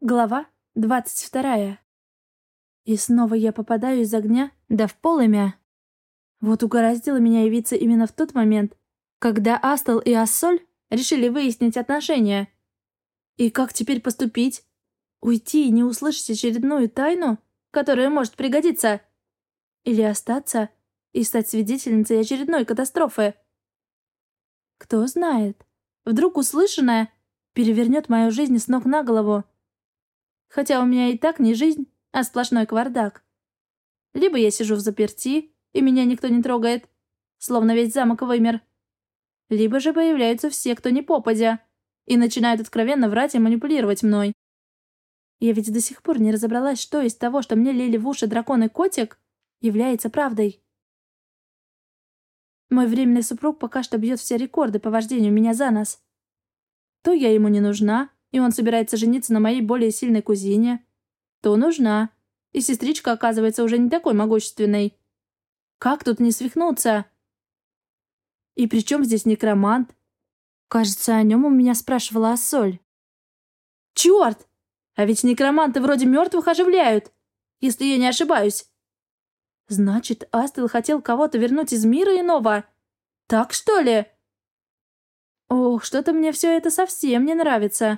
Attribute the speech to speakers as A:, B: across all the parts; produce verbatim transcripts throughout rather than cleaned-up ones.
A: Глава двадцать вторая. И снова я попадаю из огня, да в полымя. Вот угораздило меня явиться именно в тот момент, когда Астал и Ассоль решили выяснить отношения. И как теперь поступить? Уйти и не услышать очередную тайну, которая может пригодиться? Или остаться и стать свидетельницей очередной катастрофы? Кто знает, вдруг услышанное перевернет мою жизнь с ног на голову. Хотя у меня и так не жизнь, а сплошной кавардак. Либо я сижу взаперти, и меня никто не трогает, словно весь замок вымер. Либо же появляются все, кто не попадя, и начинают откровенно врать и манипулировать мной. Я ведь до сих пор не разобралась, что из того, что мне лили в уши дракон и котик, является правдой. Мой временный супруг пока что бьет все рекорды по вождению меня за нос. То я ему не нужна, и он собирается жениться на моей более сильной кузине, то нужна, и сестричка оказывается уже не такой могущественной. Как тут не свихнуться? И при чем здесь некромант? Кажется, о нем у меня спрашивала Ассоль. Черт! А ведь некроманты вроде мертвых оживляют, если я не ошибаюсь. Значит, Астел хотел кого-то вернуть из мира иного? Так что ли? Ох, что-то мне все это совсем не нравится.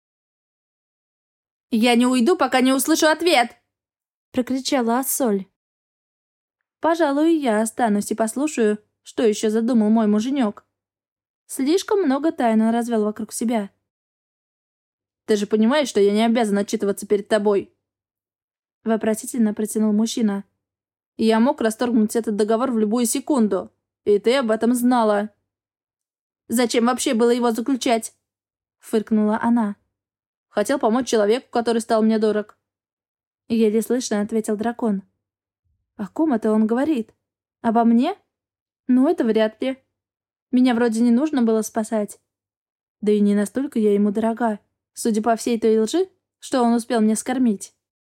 A: «Я не уйду, пока не услышу ответ!» — прокричала Ассоль. «Пожалуй, я останусь и послушаю, что еще задумал мой муженек. Слишком много тайн он развел вокруг себя».
B: «Ты же понимаешь, что я не обязан отчитываться перед тобой?»
A: Вопросительно протянул мужчина.
B: «Я мог расторгнуть этот договор в любую секунду, и ты об этом знала».
A: «Зачем вообще было его заключать?» — фыркнула она.
B: «Хотел помочь человеку, который стал мне дорог».
A: Еле слышно ответил дракон. «О ком это он говорит? Обо мне? Ну, это вряд ли. Меня вроде не нужно было спасать. Да и не настолько я ему дорога, судя по всей той лжи, что он успел мне скормить».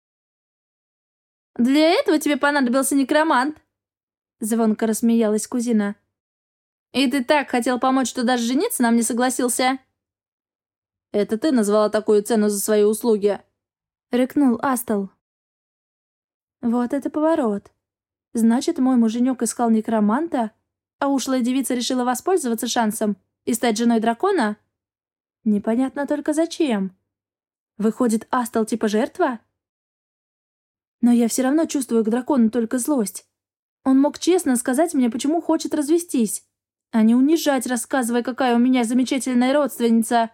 B: «Для этого тебе понадобился некромант?»
A: Звонко рассмеялась кузина.
B: «И ты так хотел помочь, что даже жениться нам не согласился?» «Это ты назвала такую цену за свои услуги?»
A: — рыкнул Астал. Вот это поворот. Значит, мой муженек искал некроманта, а ушлая девица решила воспользоваться шансом и стать женой дракона? Непонятно только зачем. Выходит, Астал типа жертва? Но я все равно чувствую к дракону только злость. Он мог честно сказать мне, почему хочет развестись, а не унижать, рассказывая, какая у меня замечательная родственница.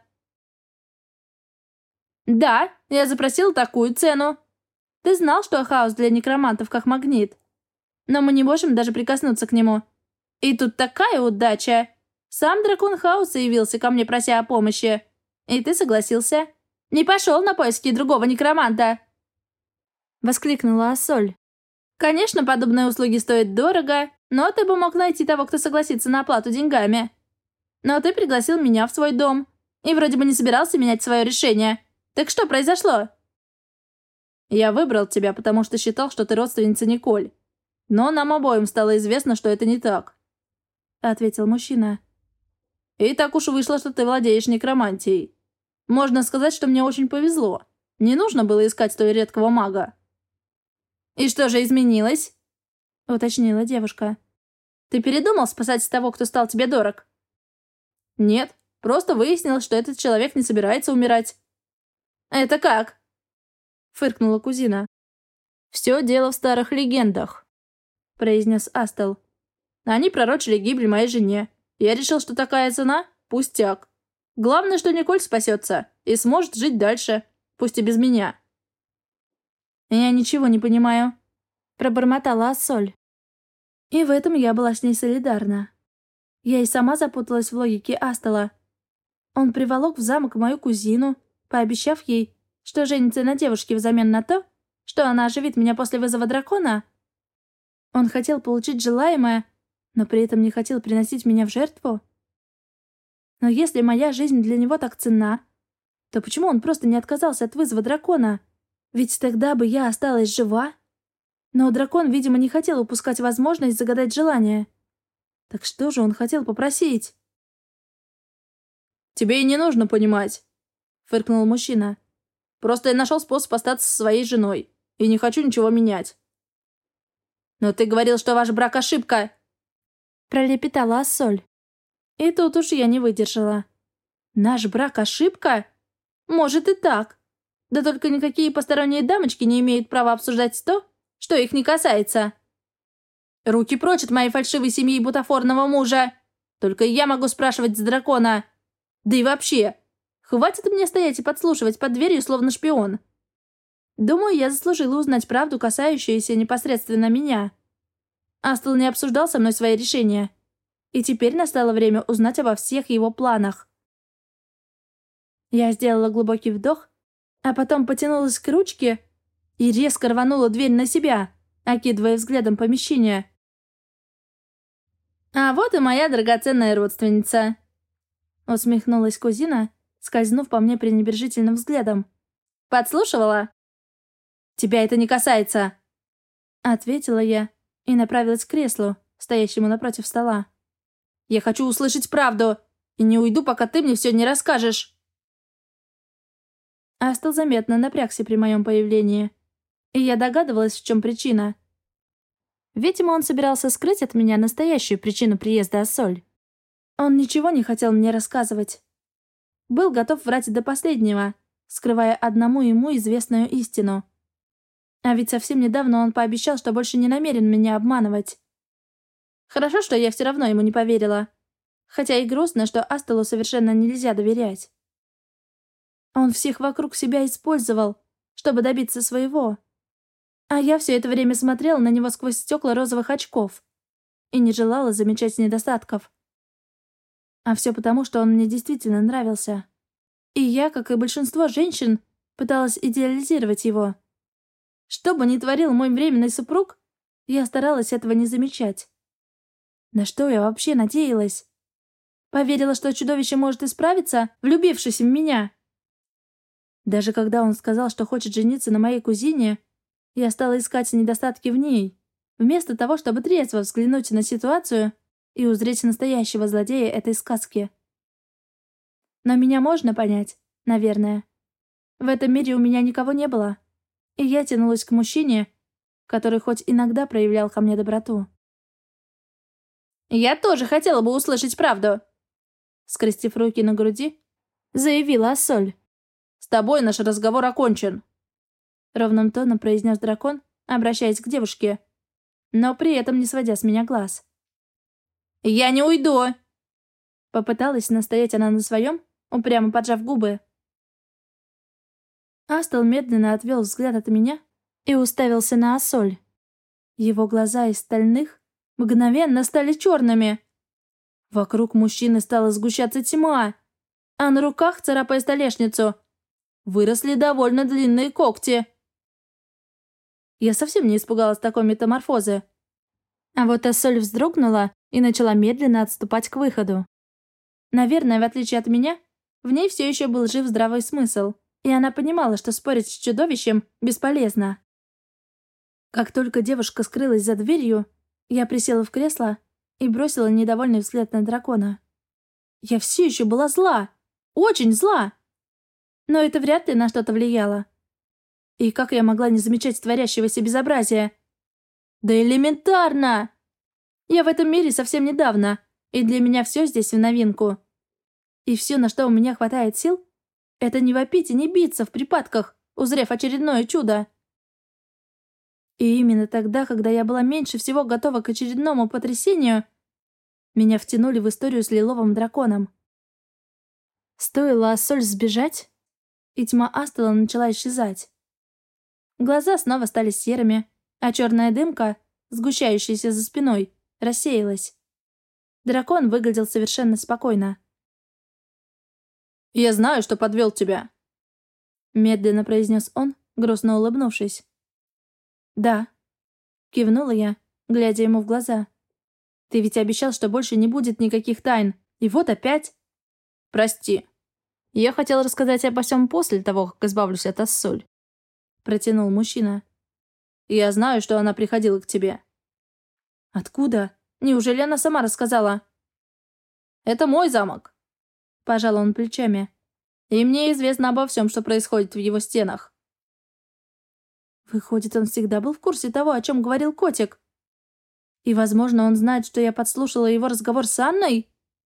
B: «Да, я запросил такую цену. Ты знал, что хаос для некромантов как магнит? Но мы не можем даже прикоснуться к нему. И тут такая удача. Сам дракон хаоса явился ко мне, прося о помощи. И ты согласился. Не пошел на поиски другого некроманта!»
A: Воскликнула Ассоль.
B: «Конечно, подобные услуги стоят дорого, но ты бы мог найти того, кто согласится на оплату деньгами. Но ты пригласил меня в свой дом и вроде бы не собирался менять свое решение. Так что произошло?» «Я выбрал тебя, потому что считал, что ты родственница Николь. Но нам обоим стало известно, что это не так», — ответил мужчина. «И так уж вышло, что ты владеешь некромантией. Можно сказать, что мне очень повезло. Не нужно было искать столь редкого мага». «И что же изменилось?» — уточнила девушка. «Ты передумал спасать того, кто стал тебе дорог?» «Нет, просто выяснилось, что этот человек не собирается умирать». «Это как?» — фыркнула кузина. «Все дело в старых легендах», — произнес Астел. «Они пророчили гибель моей жене. Я решил, что такая цена — пустяк. Главное, что Николь спасется и сможет жить дальше, пусть и без меня».
A: «Я ничего не понимаю», — пробормотала Ассоль. И в этом я была с ней солидарна. Я и сама запуталась в логике Астела. Он приволок в замок мою кузину, пообещав ей, что женится на девушке взамен на то, что она оживит меня после вызова дракона. Он хотел получить желаемое, но при этом не хотел приносить меня в жертву. Но если моя жизнь для него так ценна, то почему он просто не отказался от вызова дракона? Ведь тогда бы я осталась жива. Но дракон, видимо, не хотел упускать возможность загадать желание. Так что же он хотел попросить?
B: «Тебе и не нужно понимать», — фыркнул мужчина. Просто я нашел способ остаться со своей женой. И не хочу ничего менять». «Но ты говорил, что ваш брак ошибка!»
A: Пролепетала Ассоль. И тут уж я не выдержала. «Наш брак ошибка? Может и так. Да только никакие посторонние дамочки не имеют права обсуждать то, что их не касается. Руки прочь от моей фальшивой семьи и бутафорного мужа! Только я могу спрашивать с дракона. Да и вообще, хватит мне стоять и подслушивать под дверью, словно шпион. Думаю, я заслужила узнать правду, касающуюся непосредственно меня. Астл не обсуждал со мной свои решения. И теперь настало время узнать обо всех его планах». Я сделала глубокий вдох, а потом потянулась к ручке и резко рванула дверь на себя, окидывая взглядом помещение.
B: «А вот и моя драгоценная родственница», —
A: усмехнулась кузина, скользнув по мне пренебрежительным взглядом.
B: «Подслушивала?» «Тебя это не касается»,
A: — ответила я и направилась к креслу, стоящему напротив стола.
B: «Я хочу услышать правду, и не уйду, пока ты мне все не расскажешь».
A: Астл заметно напрягся при моем появлении, и я догадывалась, в чем причина. Видимо, он собирался скрыть от меня настоящую причину приезда Ассоль. Он ничего не хотел мне рассказывать. Был готов врать до последнего, скрывая одному ему известную истину. А ведь совсем недавно он пообещал, что больше не намерен меня обманывать. Хорошо, что я все равно ему не поверила. Хотя и грустно, что Астелу совершенно нельзя доверять. Он всех вокруг себя использовал, чтобы добиться своего. А я все это время смотрела на него сквозь стекла розовых очков и не желала замечать недостатков. А все потому, что он мне действительно нравился. И я, как и большинство женщин, пыталась идеализировать его. Что бы ни творил мой временный супруг, я старалась этого не замечать. На что я вообще надеялась? Поверила, что чудовище может исправиться, влюбившись в меня. Даже когда он сказал, что хочет жениться на моей кузине, я стала искать недостатки в ней, вместо того, чтобы трезво взглянуть на ситуацию и узреть настоящего злодея этой сказки. Но меня можно понять, наверное. В этом мире у меня никого не было, и я тянулась к мужчине, который хоть иногда проявлял ко мне доброту.
B: «Я тоже хотела бы услышать правду», —
A: скрестив руки на груди, заявила Ассоль.
B: «С тобой наш разговор окончен»,
A: — ровным тоном произнес дракон, обращаясь к девушке, но при этом не сводя с меня глаз.
B: «Я не уйду!»
A: Попыталась настоять она на своем, упрямо поджав губы. Астл медленно отвел взгляд от меня и уставился на Ассоль. Его глаза из стальных мгновенно стали черными. Вокруг мужчины стала сгущаться тьма, а на руках, царапая столешницу, выросли довольно длинные когти. Я совсем не испугалась такой метаморфозы. А вот Ассоль вздрогнула и начала медленно отступать к выходу. Наверное, в отличие от меня, в ней все еще был жив здравый смысл, и она понимала, что спорить с чудовищем бесполезно. Как только девушка скрылась за дверью, я присела в кресло и бросила недовольный взгляд на дракона. Я все еще была зла, очень зла. Но это вряд ли на что-то влияло. И как я могла не замечать творящегося безобразия? Да элементарно! Я в этом мире совсем недавно, и для меня все здесь в новинку. И все, на что у меня хватает сил, это не вопить и не биться в припадках, узрев очередное чудо. И именно тогда, когда я была меньше всего готова к очередному потрясению, меня втянули в историю с лиловым драконом. Стоило Ассоль сбежать, и тьма Астела начала исчезать. Глаза снова стали серыми, а черная дымка, сгущающаяся за спиной, рассеялась. Дракон выглядел совершенно спокойно.
B: «Я знаю, что подвел тебя»,
A: — медленно произнес он, грустно улыбнувшись. «Да», — кивнула я, глядя ему в глаза. «Ты ведь обещал, что больше не будет никаких тайн, и вот опять...»
B: «Прости. Я хотел рассказать обо всем после того, как избавлюсь от Ассоль», — протянул мужчина. «Я знаю, что она приходила к тебе».
A: «Откуда? Неужели она сама рассказала?»
B: «Это мой замок»,
A: — пожал он плечами.
B: И мне известно обо всем, что происходит в его стенах.
A: Выходит, он всегда был в курсе того, о чем говорил котик. И, возможно, он знает, что я подслушала его разговор с Анной?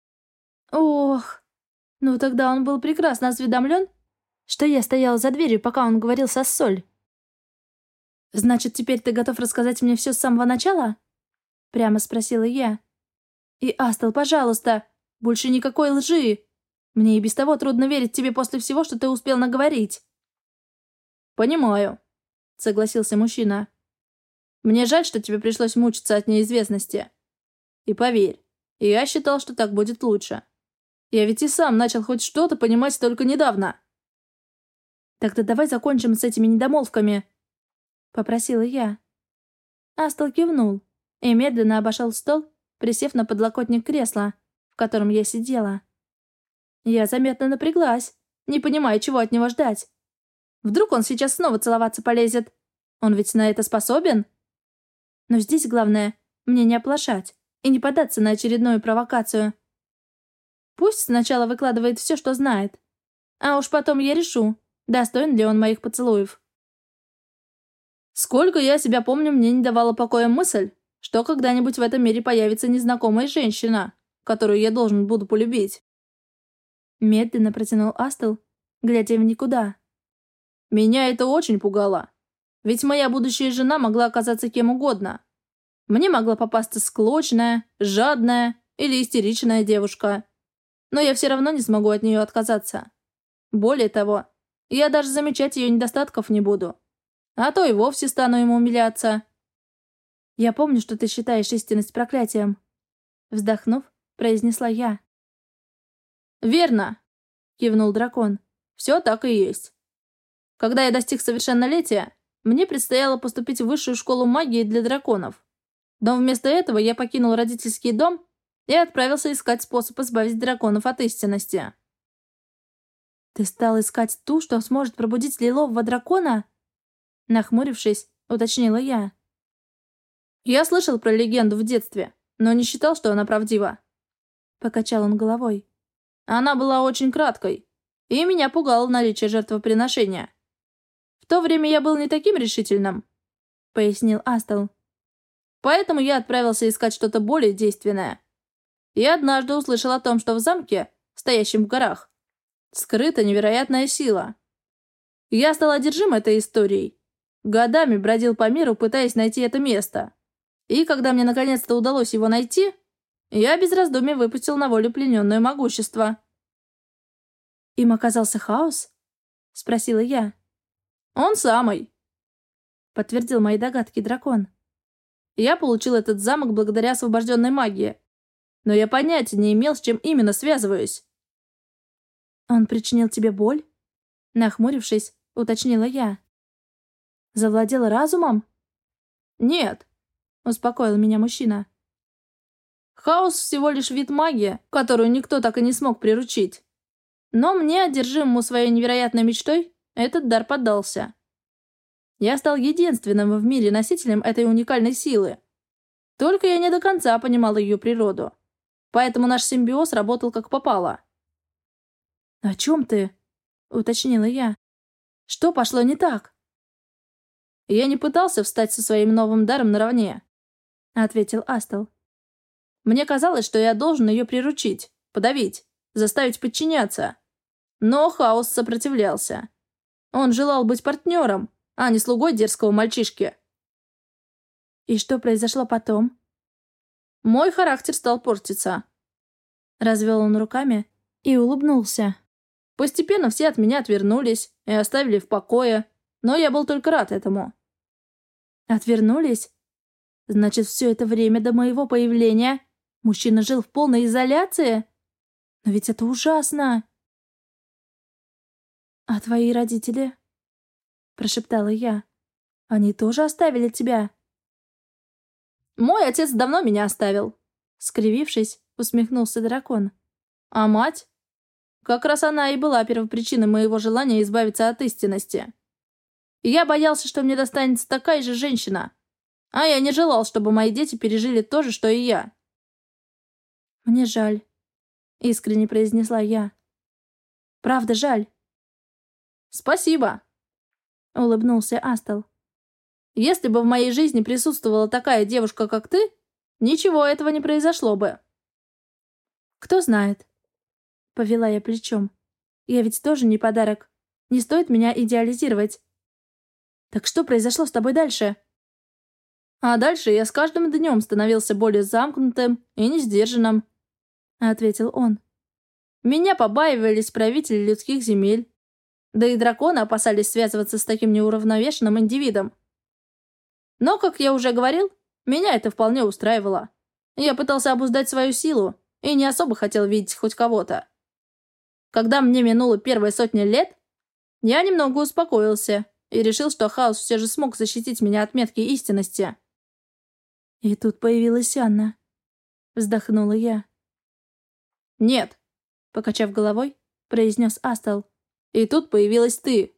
A: Ох, ну тогда он был прекрасно осведомлен, что я стояла за дверью, пока он говорил со Соль. «Значит, теперь ты готов рассказать мне все с самого начала?» Прямо спросила я. «И, Астел, пожалуйста, больше никакой лжи. Мне и без того трудно верить тебе после всего, что ты успел наговорить».
B: «Понимаю», — согласился мужчина. «Мне жаль, что тебе пришлось мучиться от неизвестности. И поверь, я считал, что так будет лучше. Я ведь и сам начал хоть что-то понимать только недавно».
A: «Тогда давай закончим с этими недомолвками», — попросила я. Астел кивнул и медленно обошел стол, присев на подлокотник кресла, в котором я сидела. Я заметно напряглась, не понимая, чего от него ждать. Вдруг он сейчас снова целоваться полезет? Он ведь на это способен? Но здесь главное — мне не оплошать и не поддаться на очередную провокацию. Пусть сначала выкладывает все, что знает, а уж потом я решу, достоин ли он моих поцелуев.
B: Сколько я себя помню, мне не давала покоя мысль, что когда-нибудь в этом мире появится незнакомая женщина, которую я должен буду полюбить.
A: Медленно протянул Астел, глядя в никуда.
B: Меня это очень пугало. Ведь моя будущая жена могла оказаться кем угодно. Мне могла попасться склочная, жадная или истеричная девушка. Но я все равно не смогу от нее отказаться. Более того, я даже замечать ее недостатков не буду. А то и вовсе стану ему умиляться.
A: «Я помню, что ты считаешь истинность проклятием», — вздохнув, произнесла я.
B: «Верно», — кивнул дракон. «Все так и есть. Когда я достиг совершеннолетия, мне предстояло поступить в высшую школу магии для драконов. Но вместо этого я покинул родительский дом и отправился искать способ избавить драконов от истинности».
A: «Ты стал искать ту, что сможет пробудить лилового дракона?» Нахмурившись, уточнила я.
B: «Я слышал про легенду в детстве, но не считал, что она правдива».
A: Покачал он головой.
B: Она была очень краткой, и меня пугало наличие жертвоприношения. В то время я был не таким решительным, пояснил Астел. Поэтому я отправился искать что-то более действенное. И однажды услышал о том, что в замке, стоящем в горах, скрыта невероятная сила. Я стал одержим этой историей. Годами бродил по миру, пытаясь найти это место. И когда мне наконец-то удалось его найти, я без раздумий выпустил на волю плененное могущество.
A: «Им оказался Хаос?» — спросила я.
B: «Он самый»,
A: — подтвердил мои догадки дракон.
B: «Я получил этот замок благодаря освобожденной магии, но я понятия не имел, с чем именно связываюсь».
A: «Он причинил тебе боль?» Нахмурившись, уточнила я. «Завладел разумом?»
B: «Нет», — успокоил меня мужчина. «Хаос всего лишь вид магии, которую никто так и не смог приручить. Но мне, одержимому своей невероятной мечтой, этот дар поддался. Я стал единственным в мире носителем этой уникальной силы. Только я не до конца понимал ее природу. Поэтому наш симбиоз работал как попало».
A: «О чем ты?» — уточнила я. «Что пошло не так?»
B: «Я не пытался встать со своим новым даром наравне», — ответил Астел. «Мне казалось, что я должен ее приручить, подавить, заставить подчиняться. Но Хаос сопротивлялся. Он желал быть партнером, а не слугой дерзкого мальчишки».
A: «И что произошло потом?»
B: «Мой характер стал портиться».
A: Развел он руками и улыбнулся.
B: Постепенно все от меня отвернулись и оставили в покое, но я был только рад этому.
A: «Отвернулись? Значит, все это время до моего появления мужчина жил в полной изоляции? Но ведь это ужасно!» «А твои родители?» — прошептала я. «Они тоже оставили тебя?»
B: «Мой отец давно меня оставил», — скривившись, усмехнулся дракон. «А мать? Как раз она и была первопричиной моего желания избавиться от истинности. Я боялся, что мне достанется такая же женщина, а я не желал, чтобы мои дети пережили то же, что и я».
A: «Мне жаль», — искренне произнесла я. Правда, жаль.
B: Спасибо,
A: Улыбнулся Астал.
B: Если бы в моей жизни присутствовала такая девушка, как ты, ничего этого не произошло бы.
A: Кто знает. Повела я плечом. Я ведь тоже не подарок. Не стоит меня идеализировать. Так что произошло с тобой дальше?
B: А дальше я с каждым днем становился более замкнутым и несдержанным,
A: Ответил он.
B: Меня побаивались правители людских земель. Да и драконы опасались связываться с таким неуравновешенным индивидом. Но, как я уже говорил, меня это вполне устраивало. Я пытался обуздать свою силу и не особо хотел видеть хоть кого-то. Когда мне минуло первые сотни лет, я немного успокоился и решил, что хаос все же смог защитить меня от метки истинности.
A: И тут появилась Анна. Вздохнула я.
B: «Нет», — покачав головой, произнес Астал. «И тут появилась ты».